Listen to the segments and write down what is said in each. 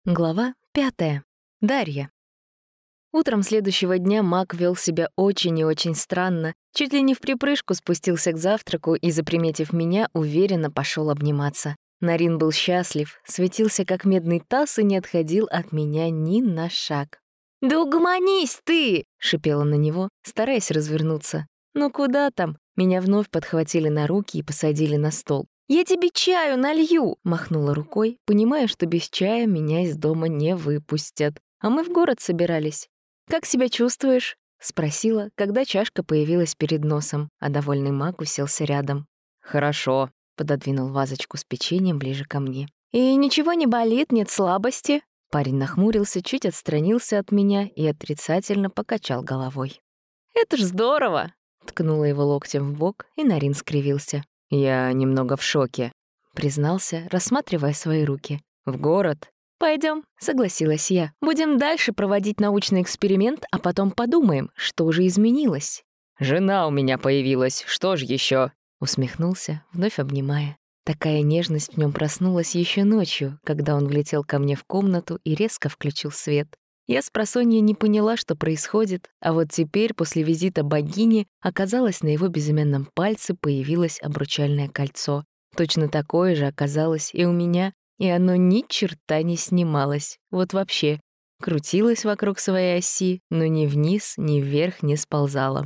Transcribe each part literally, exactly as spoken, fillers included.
Глава пятая. Дарья. Утром следующего дня Мак вел себя очень и очень странно. Чуть ли не вприпрыжку спустился к завтраку и, заприметив меня, уверенно пошел обниматься. Нарин был счастлив, светился как медный таз и не отходил от меня ни на шаг. «Да угомонись ты!» — шипела на него, стараясь развернуться. «Ну куда там?» Меня вновь подхватили на руки и посадили на стол. «Я тебе чаю налью!» — махнула рукой, понимая, что без чая меня из дома не выпустят. А мы в город собирались. «Как себя чувствуешь?» — спросила, когда чашка появилась перед носом, а довольный Мак уселся рядом. «Хорошо», — пододвинул вазочку с печеньем ближе ко мне. «И ничего не болит, нет слабости?» Парень нахмурился, чуть отстранился от меня и отрицательно покачал головой. «Это ж здорово!» — ткнула его локтем в бок, и Нарин скривился. «Я немного в шоке», — признался, рассматривая свои руки. «В город?» «Пойдем», — согласилась я. «Будем дальше проводить научный эксперимент, а потом подумаем, что же изменилось». «Жена у меня появилась, что ж еще? Усмехнулся, вновь обнимая. Такая нежность в нем проснулась еще ночью, когда он влетел ко мне в комнату и резко включил свет. Я спросонья не поняла, что происходит, а вот теперь, после визита богини, оказалось, на его безымянном пальце появилось обручальное кольцо. Точно такое же оказалось и у меня, и оно ни черта не снималось. Вот вообще. Крутилось вокруг своей оси, но ни вниз, ни вверх не сползало.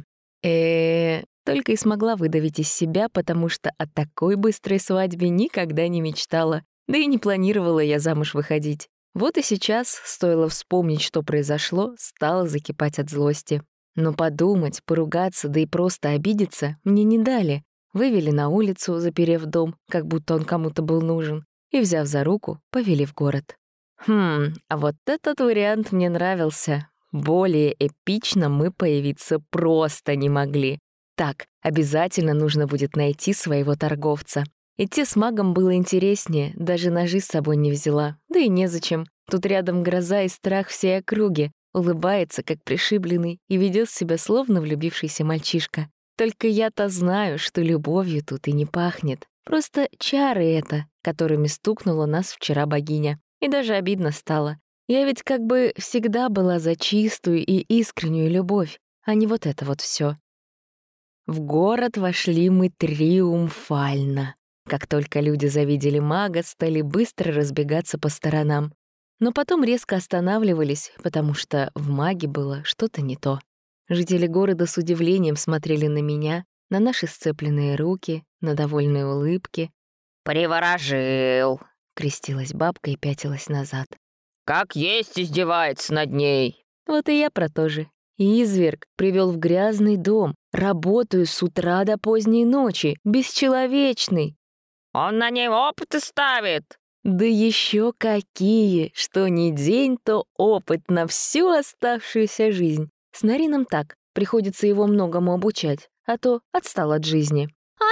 э Только и смогла выдавить из себя, потому что о такой быстрой свадьбе никогда не мечтала, да и не планировала я замуж выходить. Вот и сейчас, стоило вспомнить, что произошло, стала закипать от злости. Но подумать, поругаться, да и просто обидеться мне не дали. Вывели на улицу, заперев дом, как будто он кому-то был нужен, и, взяв за руку, повели в город. Хм, а вот этот вариант мне нравился. Более эпично мы появиться просто не могли. Так, обязательно нужно будет найти своего торговца. Идти с магом было интереснее, даже ножи с собой не взяла. Да и незачем. Тут рядом гроза и страх всей округи. Улыбается, как пришибленный, и ведет себя словно влюбившийся мальчишка. Только я-то знаю, что любовью тут и не пахнет. Просто чары это, которыми стукнула нас вчера богиня. И даже обидно стало. Я ведь как бы всегда была за чистую и искреннюю любовь, а не вот это вот все. В город вошли мы триумфально. Как только люди завидели мага, стали быстро разбегаться по сторонам. Но потом резко останавливались, потому что в маге было что-то не то. Жители города с удивлением смотрели на меня, на наши сцепленные руки, на довольные улыбки. «Приворожил!» — крестилась бабка и пятилась назад. «Как есть издевается над ней!» Вот и я про то же. Изверг привел в грязный дом, работаю с утра до поздней ночи, бесчеловечный. «Он на ней опыты ставит!» Да еще какие! Что ни день, то опыт на всю оставшуюся жизнь. С Нарином так, приходится его многому обучать, а то отстал от жизни. «Она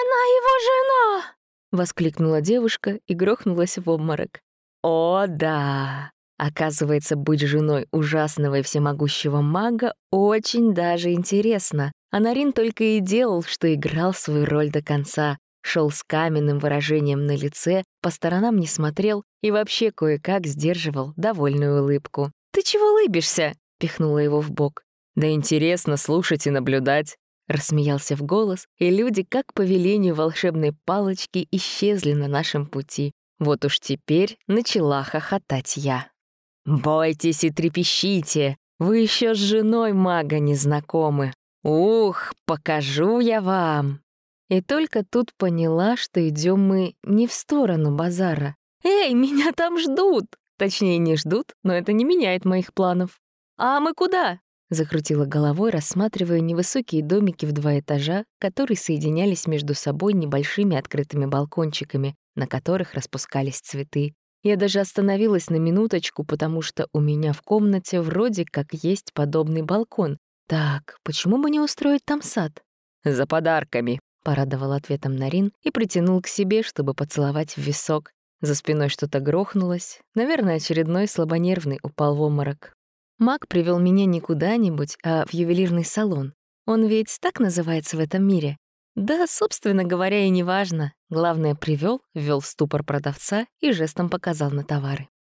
его жена!» — воскликнула девушка и грохнулась в обморок. «О, да! Оказывается, быть женой ужасного и всемогущего мага очень даже интересно. А Нарин только и делал, что играл свою роль до конца. Шел с каменным выражением на лице, по сторонам не смотрел и вообще кое-как сдерживал довольную улыбку. «Ты чего улыбишься?» — пихнула его в бок. «Да интересно слушать и наблюдать», — рассмеялся в голос, и люди, как по велению волшебной палочки, исчезли на нашем пути. Вот уж теперь начала хохотать я. «Бойтесь и трепещите, вы еще с женой мага не знакомы. Ух, покажу я вам!» И только тут поняла, что идем мы не в сторону базара. «Эй, меня там ждут!» Точнее, не ждут, но это не меняет моих планов. «А мы куда?» Закрутила головой, рассматривая невысокие домики в два этажа, которые соединялись между собой небольшими открытыми балкончиками, на которых распускались цветы. Я даже остановилась на минуточку, потому что у меня в комнате вроде как есть подобный балкон. Так, почему бы не устроить там сад? «За подарками», — порадовал ответом Нарин и притянул к себе, чтобы поцеловать в висок. За спиной что-то грохнулось. Наверное, очередной слабонервный упал в обморок. Маг привел меня не куда-нибудь, а в ювелирный салон. Он ведь так называется в этом мире. Да, собственно говоря, и неважно. Главное, привел, ввел в ступор продавца и жестом показал на товары.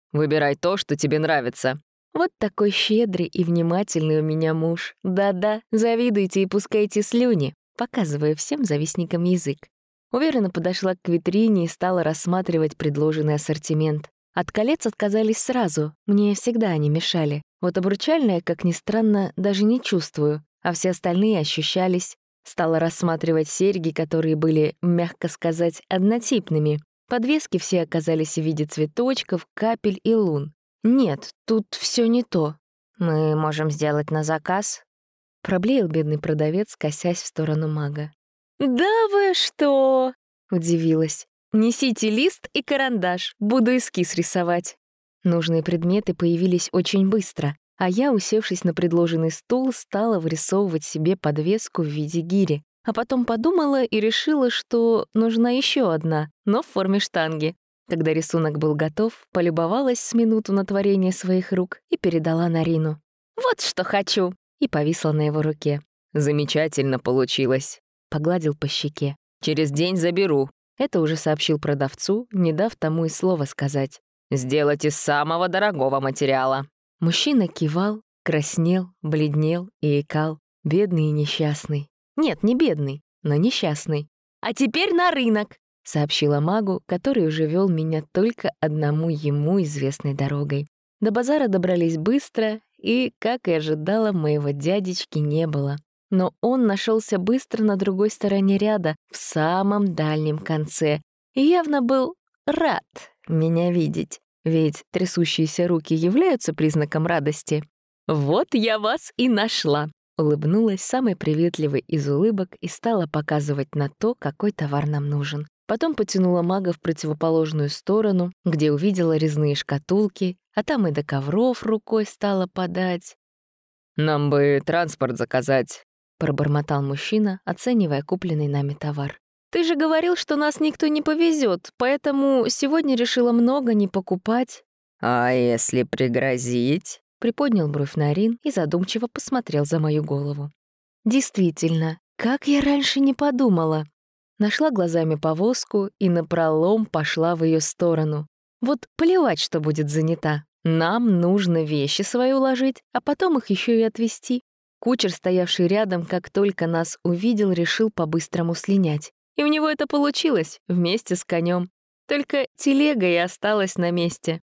Выбирай то, что тебе нравится». Вот такой щедрый и внимательный у меня муж. Да-да, завидуйте и пускайте слюни, показывая всем завистникам язык. Уверенно подошла к витрине и стала рассматривать предложенный ассортимент. От колец отказались сразу, мне всегда они мешали. Вот обручальное, как ни странно, даже не чувствую, а все остальные ощущались. Стала рассматривать серьги, которые были, мягко сказать, однотипными. Подвески все оказались в виде цветочков, капель и лун. «Нет, тут все не то. Мы можем сделать на заказ?» Проблеял бедный продавец, косясь в сторону мага. «Да вы что?» — удивилась. «Несите лист и карандаш, буду эскиз рисовать». Нужные предметы появились очень быстро, а я, усевшись на предложенный стул, стала вырисовывать себе подвеску в виде гири. А потом подумала и решила, что нужна еще одна, но в форме штанги. Когда рисунок был готов, полюбовалась с минуту на творение своих рук и передала Нарину. «Вот что хочу!» и повисла на его руке. «Замечательно получилось», — погладил по щеке. «Через день заберу». Это уже сообщил продавцу, не дав тому и слова сказать. «Сделать из самого дорогого материала». Мужчина кивал, краснел, бледнел и икал. Бедный и несчастный. Нет, не бедный, но несчастный. «А теперь на рынок!» — сообщила магу, который уже вел меня только одному ему известной дорогой. До базара добрались быстро, и, как и ожидала, моего дядечки не было. Но он нашелся быстро на другой стороне ряда, в самом дальнем конце, и явно был рад меня видеть, ведь трясущиеся руки являются признаком радости. «Вот я вас и нашла!» — улыбнулась самой приветливой из улыбок и стала показывать на то, какой товар нам нужен. Потом потянула мага в противоположную сторону, где увидела резные шкатулки, а там и до ковров рукой стала подать. «Нам бы транспорт заказать», — пробормотал мужчина, оценивая купленный нами товар. «Ты же говорил, что нас никто не повезет, поэтому сегодня решила много не покупать». «А если пригрозить?» — приподнял бровь Нарин и задумчиво посмотрел за мою голову. «Действительно, как я раньше не подумала». Нашла глазами повозку и напролом пошла в ее сторону. Вот плевать, что будет занята. Нам нужно вещи свои уложить, а потом их еще и отвезти. Кучер, стоявший рядом, как только нас увидел, решил по-быстрому слинять. И у него это получилось, вместе с конем. Только телега и осталась на месте.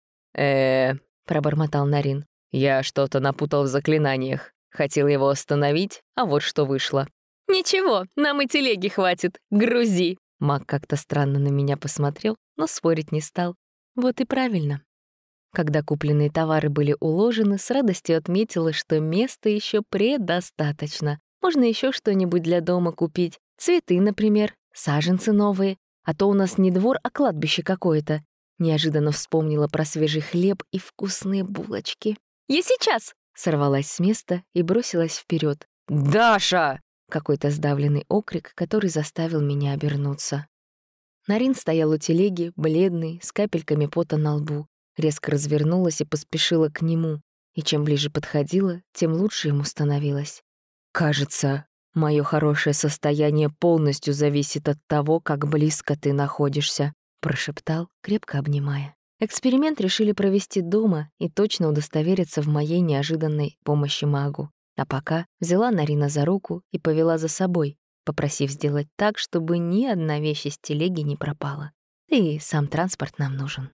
э пробормотал Нарин. «Я что-то напутал в заклинаниях. Хотел его остановить, а вот что вышло». «Ничего, нам и телеги хватит. Грузи!» Маг как-то странно на меня посмотрел, но спорить не стал. Вот и правильно. Когда купленные товары были уложены, с радостью отметила, что места еще предостаточно. Можно еще что-нибудь для дома купить. Цветы, например, саженцы новые. А то у нас не двор, а кладбище какое-то. Неожиданно вспомнила про свежий хлеб и вкусные булочки. «Я сейчас!» — сорвалась с места и бросилась вперед. «Даша!» — какой-то сдавленный окрик, который заставил меня обернуться. Нарин стоял у телеги, бледный, с капельками пота на лбу. Резко развернулась и поспешила к нему. И чем ближе подходила, тем лучше ему становилось. «Кажется, мое хорошее состояние полностью зависит от того, как близко ты находишься», — прошептал, крепко обнимая. Эксперимент решили провести дома и точно удостовериться в моей неожиданной помощи магу. А пока взяла Нарина за руку и повела за собой, попросив сделать так, чтобы ни одна вещь из телеги не пропала. И сам транспорт нам нужен.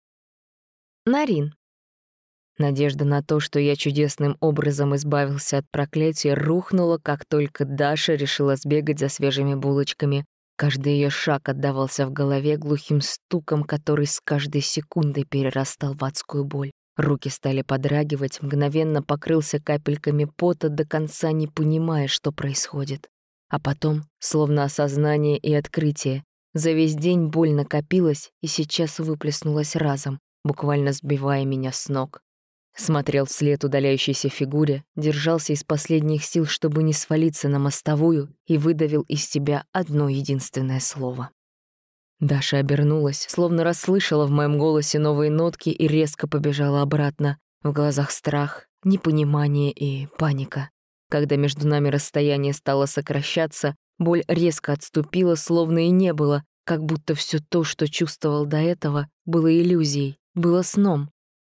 Нарин. Надежда на то, что я чудесным образом избавился от проклятия, рухнула, как только Даша решила сбегать за свежими булочками. Каждый ее шаг отдавался в голове глухим стуком, который с каждой секундой перерастал в адскую боль. Руки стали подрагивать, мгновенно покрылся капельками пота, до конца не понимая, что происходит. А потом, словно осознание и открытие, за весь день боль накопилась и сейчас выплеснулась разом, буквально сбивая меня с ног. Смотрел вслед удаляющейся фигуре, держался из последних сил, чтобы не свалиться на мостовую, и выдавил из себя одно единственное слово. Даша обернулась, словно расслышала в моем голосе новые нотки и резко побежала обратно. В глазах страх, непонимание и паника. Когда между нами расстояние стало сокращаться, боль резко отступила, словно и не было, как будто все то, что чувствовал до этого, было иллюзией, было сном.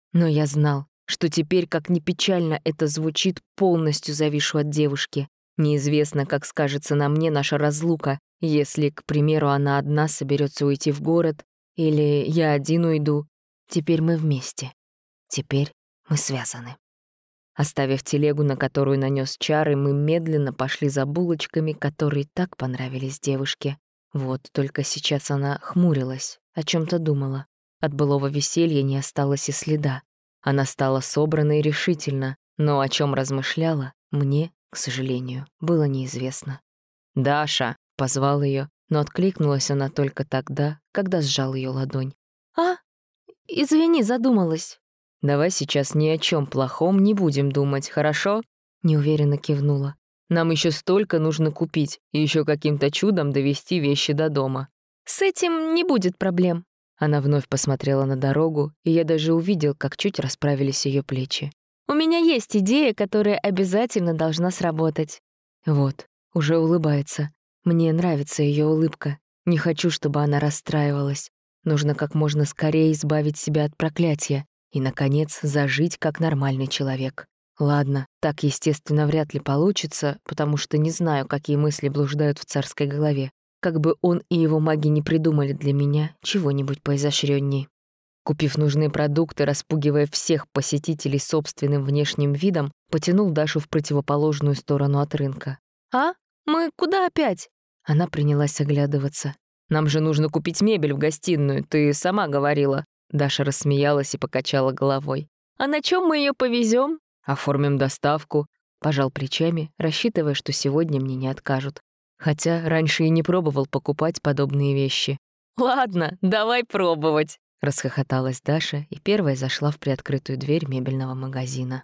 Но я знал, что теперь, как ни печально это звучит, полностью завишу от девушки. Неизвестно, как скажется на мне наша разлука, если, к примеру, она одна соберется уйти в город, или я один уйду. Теперь мы вместе. Теперь мы связаны. Оставив телегу, на которую нанес чары, мы медленно пошли за булочками, которые так понравились девушке. Вот только сейчас она хмурилась, о чем-то думала. От былого веселья не осталось и следа. Она стала собрана и решительна, но о чем размышляла, мне, к сожалению, было неизвестно. «Даша!» — позвал ее, но откликнулась она только тогда, когда сжал ее ладонь. «А? Извини, задумалась». «Давай сейчас ни о чем плохом не будем думать, хорошо?» Неуверенно кивнула. «Нам еще столько нужно купить и еще каким-то чудом довести вещи до дома». «С этим не будет проблем». Она вновь посмотрела на дорогу, и я даже увидел, как чуть расправились ее плечи. «У меня есть идея, которая обязательно должна сработать». Вот, уже улыбается. Мне нравится ее улыбка. Не хочу, чтобы она расстраивалась. Нужно как можно скорее избавить себя от проклятия и, наконец, зажить как нормальный человек. Ладно, так, естественно, вряд ли получится, потому что не знаю, какие мысли блуждают в царской голове. Как бы он и его маги не придумали для меня чего-нибудь поизощрённей. Купив нужные продукты, распугивая всех посетителей собственным внешним видом, потянул Дашу в противоположную сторону от рынка. «А? Мы куда опять?» Она принялась оглядываться. «Нам же нужно купить мебель в гостиную, ты сама говорила». Даша рассмеялась и покачала головой. «А на чем мы ее повезем? «Оформим доставку», — пожал плечами, рассчитывая, что сегодня мне не откажут. Хотя раньше и не пробовал покупать подобные вещи. «Ладно, давай пробовать», — расхохоталась Даша и первая зашла в приоткрытую дверь мебельного магазина.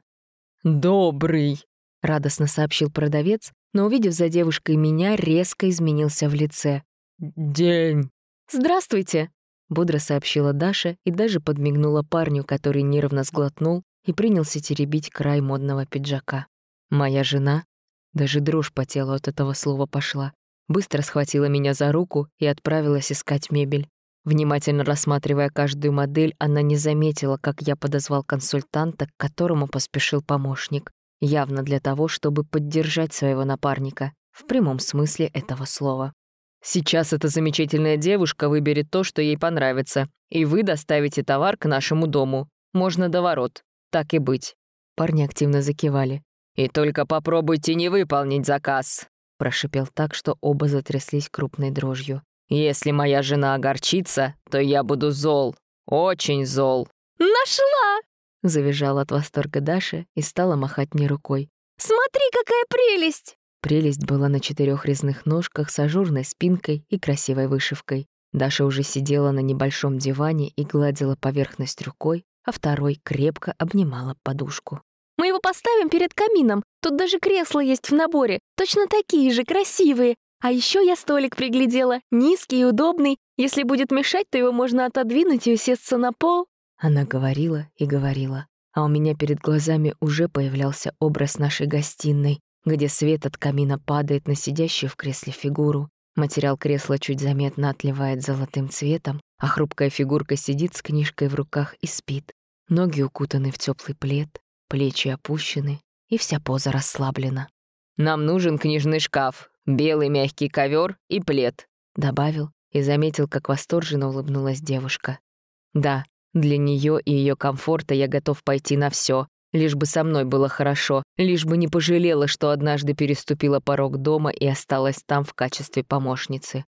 «Добрый», — радостно сообщил продавец, но, увидев за девушкой меня, резко изменился в лице. «День». «Здравствуйте», — бодро сообщила Даша и даже подмигнула парню, который нервно сглотнул и принялся теребить край модного пиджака. Моя жена, даже дрожь по телу от этого слова пошла, быстро схватила меня за руку и отправилась искать мебель. Внимательно рассматривая каждую модель, она не заметила, как я подозвал консультанта, к которому поспешил помощник, явно для того, чтобы поддержать своего напарника, в прямом смысле этого слова. «Сейчас эта замечательная девушка выберет то, что ей понравится, и вы доставите товар к нашему дому. Можно до ворот. Так и быть». Парни активно закивали. «И только попробуйте не выполнить заказ», — прошипел так, что оба затряслись крупной дрожью. «Если моя жена огорчится, то я буду зол. Очень зол». «Нашла!» — завизжала от восторга Даша и стала махать мне рукой. «Смотри, какая прелесть!» Прелесть была на четырех резных ножках с ажурной спинкой и красивой вышивкой. Даша уже сидела на небольшом диване и гладила поверхность рукой, а второй крепко обнимала подушку. «Мы его поставим перед камином. Тут даже кресла есть в наборе. Точно такие же, красивые. А еще я столик приглядела. Низкий и удобный. Если будет мешать, то его можно отодвинуть и усесться на пол». Она говорила и говорила, а у меня перед глазами уже появлялся образ нашей гостиной, где свет от камина падает на сидящую в кресле фигуру. Материал кресла чуть заметно отливает золотым цветом, а хрупкая фигурка сидит с книжкой в руках и спит. Ноги укутаны в теплый плед, плечи опущены, и вся поза расслаблена. «Нам нужен книжный шкаф, белый мягкий ковер и плед», — добавил и заметил, как восторженно улыбнулась девушка. «Да, для нее и ее комфорта я готов пойти на все, лишь бы со мной было хорошо, лишь бы не пожалела, что однажды переступила порог дома и осталась там в качестве помощницы».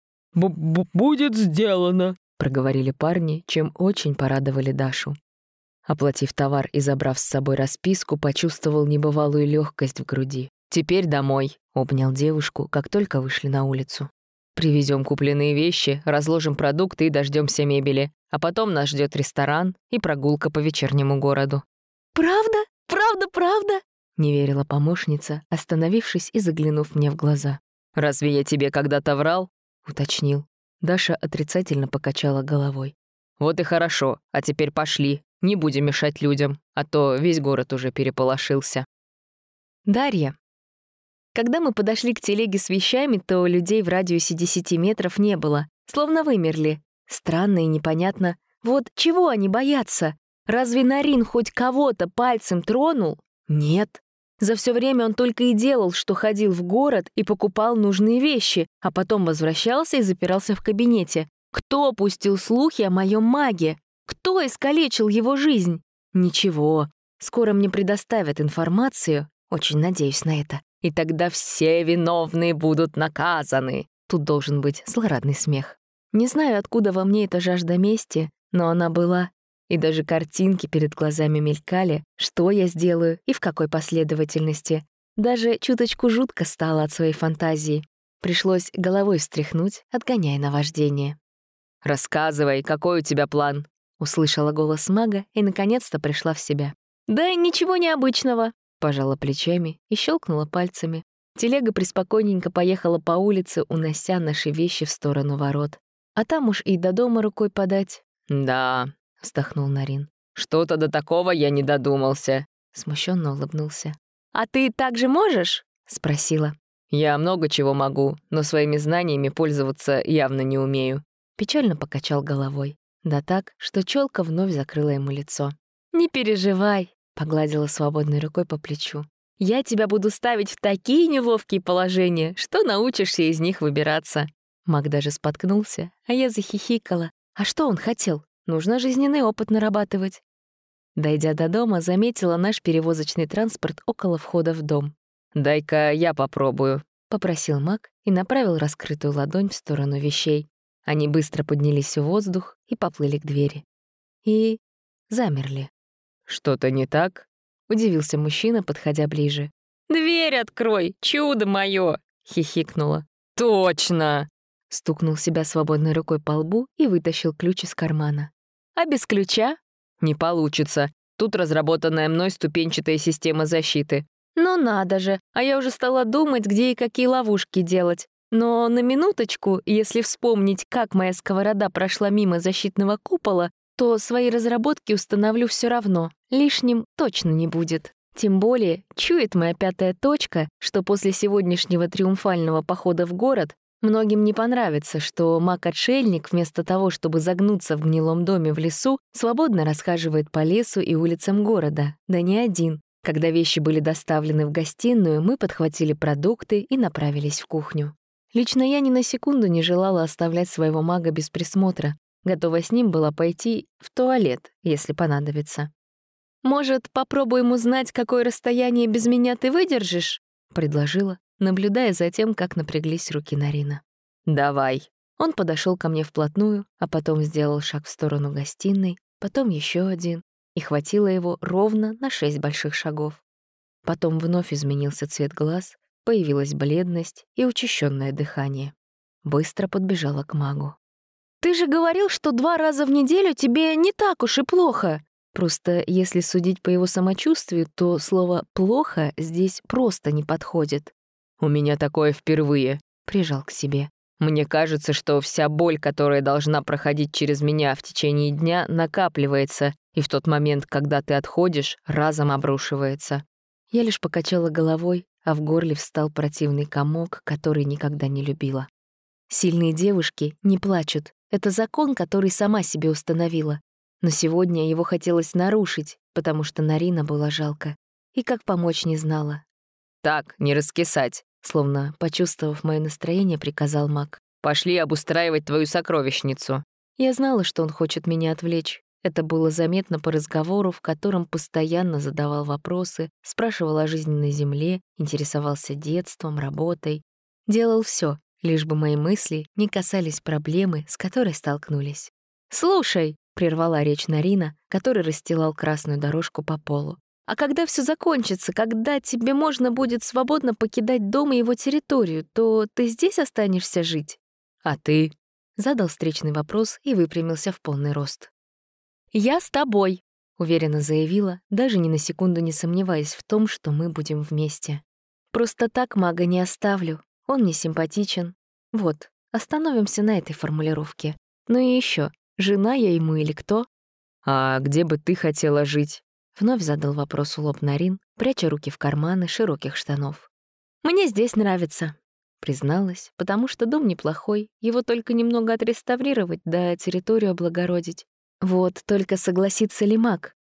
«Будет сделано», — проговорили парни, чем очень порадовали Дашу. Оплатив товар и забрав с собой расписку, почувствовал небывалую легкость в груди. «Теперь домой», — обнял девушку, как только вышли на улицу. «Привезем купленные вещи, разложим продукты и дождемся мебели, а потом нас ждет ресторан и прогулка по вечернему городу». «Правда? Правда, правда?» — не верила помощница, остановившись и заглянув мне в глаза. «Разве я тебе когда-то врал?» — уточнил. Даша отрицательно покачала головой. «Вот и хорошо, а теперь пошли, не будем мешать людям, а то весь город уже переполошился». Дарья. Когда мы подошли к телеге с вещами, то людей в радиусе десяти метров не было, словно вымерли. Странно и непонятно, вот чего они боятся? Разве Нарин хоть кого-то пальцем тронул? Нет. За все время он только и делал, что ходил в город и покупал нужные вещи, а потом возвращался и запирался в кабинете. Кто пустил слухи о моем маге? Кто искалечил его жизнь? Ничего. Скоро мне предоставят информацию, очень надеюсь на это, и тогда все виновные будут наказаны. Тут должен быть злорадный смех. Не знаю, откуда во мне эта жажда мести, но она была. И даже картинки перед глазами мелькали, что я сделаю и в какой последовательности. Даже чуточку жутко стало от своей фантазии. Пришлось головой встряхнуть, отгоняя наваждение. «Рассказывай, какой у тебя план?» — услышала голос мага и наконец-то пришла в себя. «Да ничего необычного», — пожала плечами и щелкнула пальцами. Телега преспокойненько поехала по улице, унося наши вещи в сторону ворот. А там уж и до дома рукой подать. «Да», — вздохнул Нарин. «Что-то до такого я не додумался», — смущенно улыбнулся. «А ты так же можешь?» — спросила. «Я много чего могу, но своими знаниями пользоваться явно не умею». Печально покачал головой. Да так, что челка вновь закрыла ему лицо. «Не переживай», — погладила свободной рукой по плечу. «Я тебя буду ставить в такие неловкие положения, что научишься из них выбираться». Маг даже споткнулся, а я захихикала. А что он хотел? Нужно жизненный опыт нарабатывать. Дойдя до дома, заметила наш перевозочный транспорт около входа в дом. «Дай-ка я попробую», — попросил маг и направил раскрытую ладонь в сторону вещей. Они быстро поднялись в воздух и поплыли к двери. И замерли. «Что-то не так?» — удивился мужчина, подходя ближе. «Дверь открой, чудо моё!» — хихикнула. «Точно!» — стукнул себя свободной рукой по лбу и вытащил ключ из кармана. «А без ключа?» «Не получится. Тут разработанная мной ступенчатая система защиты». «Ну надо же, а я уже стала думать, где и какие ловушки делать. Но на минуточку, если вспомнить, как моя сковорода прошла мимо защитного купола, то свои разработки установлю все равно. Лишним точно не будет. Тем более, чует моя пятая точка, что после сегодняшнего триумфального похода в город многим не понравится, что маг-отшельник вместо того, чтобы загнуться в гнилом доме в лесу, свободно расхаживает по лесу и улицам города. Да не один. Когда вещи были доставлены в гостиную, мы подхватили продукты и направились в кухню. Лично я ни на секунду не желала оставлять своего мага без присмотра, готова с ним была пойти в туалет, если понадобится. «Может, попробуем узнать, какое расстояние без меня ты выдержишь?» — предложила, наблюдая за тем, как напряглись руки Нарина. «Давай». Он подошел ко мне вплотную, а потом сделал шаг в сторону гостиной, потом еще один, и хватило его ровно на шесть больших шагов. Потом вновь изменился цвет глаз, появилась бледность и учащенное дыхание. Быстро подбежала к магу. «Ты же говорил, что два раза в неделю тебе не так уж и плохо!» Просто если судить по его самочувствию, то слово «плохо» здесь просто не подходит. «У меня такое впервые», — прижал к себе. «Мне кажется, что вся боль, которая должна проходить через меня в течение дня, накапливается, и в тот момент, когда ты отходишь, разом обрушивается». Я лишь покачала головой, а в горле встал противный комок, который никогда не любила. Сильные девушки не плачут. Это закон, который сама себе установила. Но сегодня его хотелось нарушить, потому что Нарина было жалко. И как помочь не знала. «Так, не раскисать», — словно, почувствовав мое настроение, приказал маг. «Пошли обустраивать твою сокровищницу». Я знала, что он хочет меня отвлечь. Это было заметно по разговору, в котором постоянно задавал вопросы, спрашивал о жизни на земле, интересовался детством, работой. Делал все, лишь бы мои мысли не касались проблемы, с которой столкнулись. «Слушай», — прервала речь Нарина, который расстилал красную дорожку по полу. «А когда все закончится, когда тебе можно будет свободно покидать дом и его территорию, то ты здесь останешься жить?» «А ты?» — задал встречный вопрос и выпрямился в полный рост. «Я с тобой», — уверенно заявила, даже ни на секунду не сомневаясь в том, что мы будем вместе. «Просто так мага не оставлю, он мне симпатичен. Вот, остановимся на этой формулировке. Ну и еще, жена я ему или кто?» «А где бы ты хотела жить?» — вновь задал вопрос у лоб Нарин, пряча руки в карманы широких штанов. «Мне здесь нравится», — призналась, потому что дом неплохой, его только немного отреставрировать, да территорию облагородить. Вот только согласится ли маг?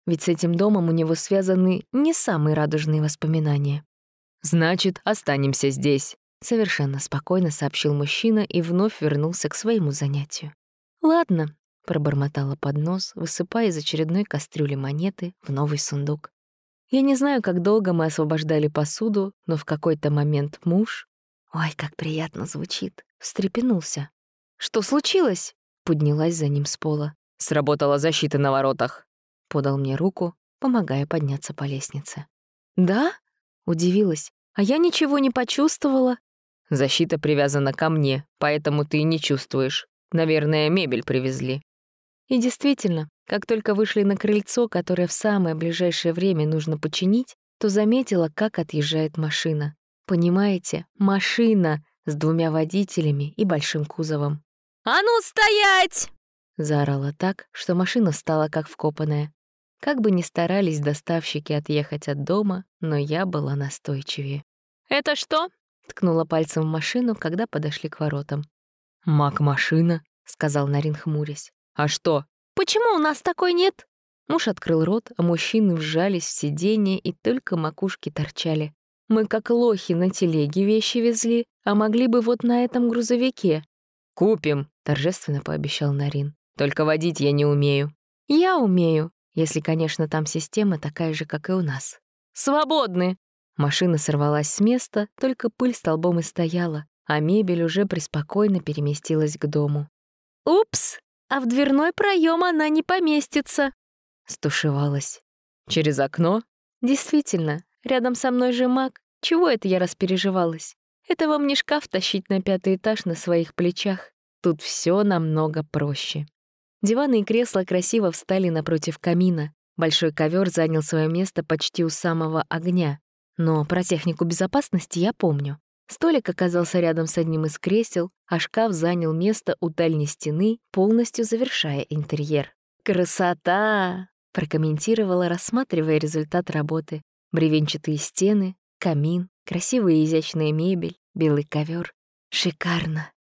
ведь с этим домом у него связаны не самые радужные воспоминания. «Значит, останемся здесь», — совершенно спокойно сообщил мужчина и вновь вернулся к своему занятию. «Ладно», — пробормотала под нос, высыпая из очередной кастрюли монеты в новый сундук. Я не знаю, как долго мы освобождали посуду, но в какой-то момент муж... Ой, как приятно звучит. Встрепенулся. «Что случилось?» — поднялась за ним с пола. «Сработала защита на воротах», — подал мне руку, помогая подняться по лестнице. «Да?» — удивилась. «А я ничего не почувствовала». «Защита привязана ко мне, поэтому ты и не чувствуешь. Наверное, мебель привезли». И действительно, как только вышли на крыльцо, которое в самое ближайшее время нужно починить, то заметила, как отъезжает машина. Понимаете, машина с двумя водителями и большим кузовом. «А ну, стоять!» — заорала так, что машина встала как вкопанная. Как бы ни старались доставщики отъехать от дома, но я была настойчивее. «Это что?» — ткнула пальцем в машину, когда подошли к воротам. «Мак-машина», — сказал Нарин, хмурясь. «А что?» «Почему у нас такой нет?» Муж открыл рот, а мужчины вжались в сиденье и только макушки торчали. Мы как лохи на телеге вещи везли, а могли бы вот на этом грузовике. «Купим», — торжественно пообещал Нарин. «Только водить я не умею». «Я умею, если, конечно, там система такая же, как и у нас». «Свободны!» Машина сорвалась с места, только пыль столбом и стояла, а мебель уже преспокойно переместилась к дому. «Упс! А в дверной проем она не поместится!» Стушевалась. «Через окно?» Действительно, рядом со мной же Мак. Чего это я распереживалась? Это вам не шкаф тащить на пятый этаж на своих плечах. Тут все намного проще. Диваны и кресла красиво встали напротив камина. Большой ковер занял свое место почти у самого огня. Но про технику безопасности я помню. Столик оказался рядом с одним из кресел, а шкаф занял место у дальней стены, полностью завершая интерьер. «Красота!» — прокомментировала, рассматривая результат работы. Бревенчатые стены, камин, красивая и изящная мебель, белый ковер. Шикарно!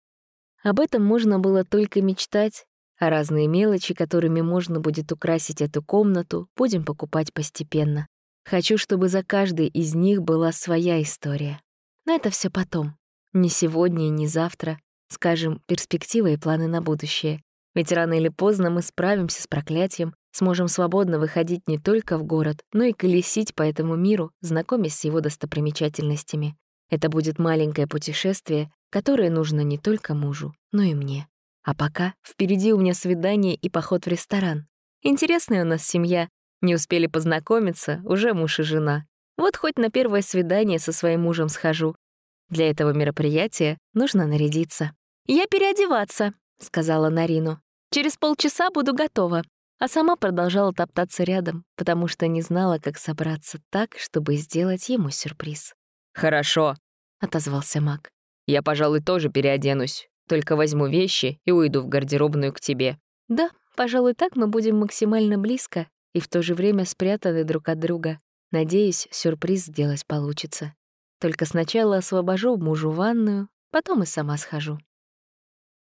Об этом можно было только мечтать, а разные мелочи, которыми можно будет украсить эту комнату, будем покупать постепенно. Хочу, чтобы за каждой из них была своя история. Но это все потом. Не сегодня и не завтра. Скажем, перспективы и планы на будущее. Ведь рано или поздно мы справимся с проклятием, сможем свободно выходить не только в город, но и колесить по этому миру, знакомясь с его достопримечательностями. Это будет маленькое путешествие, которое нужно не только мужу, но и мне. А пока впереди у меня свидание и поход в ресторан. Интересная у нас семья. Не успели познакомиться, уже муж и жена. Вот хоть на первое свидание со своим мужем схожу. Для этого мероприятия нужно нарядиться. «Я переодеваться», — сказала Нарину. «Через полчаса буду готова». А сама продолжала топтаться рядом, потому что не знала, как собраться так, чтобы сделать ему сюрприз. «Хорошо», — отозвался Мак. «Я, пожалуй, тоже переоденусь. Только возьму вещи и уйду в гардеробную к тебе». «Да, пожалуй, так мы будем максимально близко и в то же время спрятаны друг от друга. Надеюсь, сюрприз сделать получится. Только сначала освобожу мужу ванную, потом и сама схожу».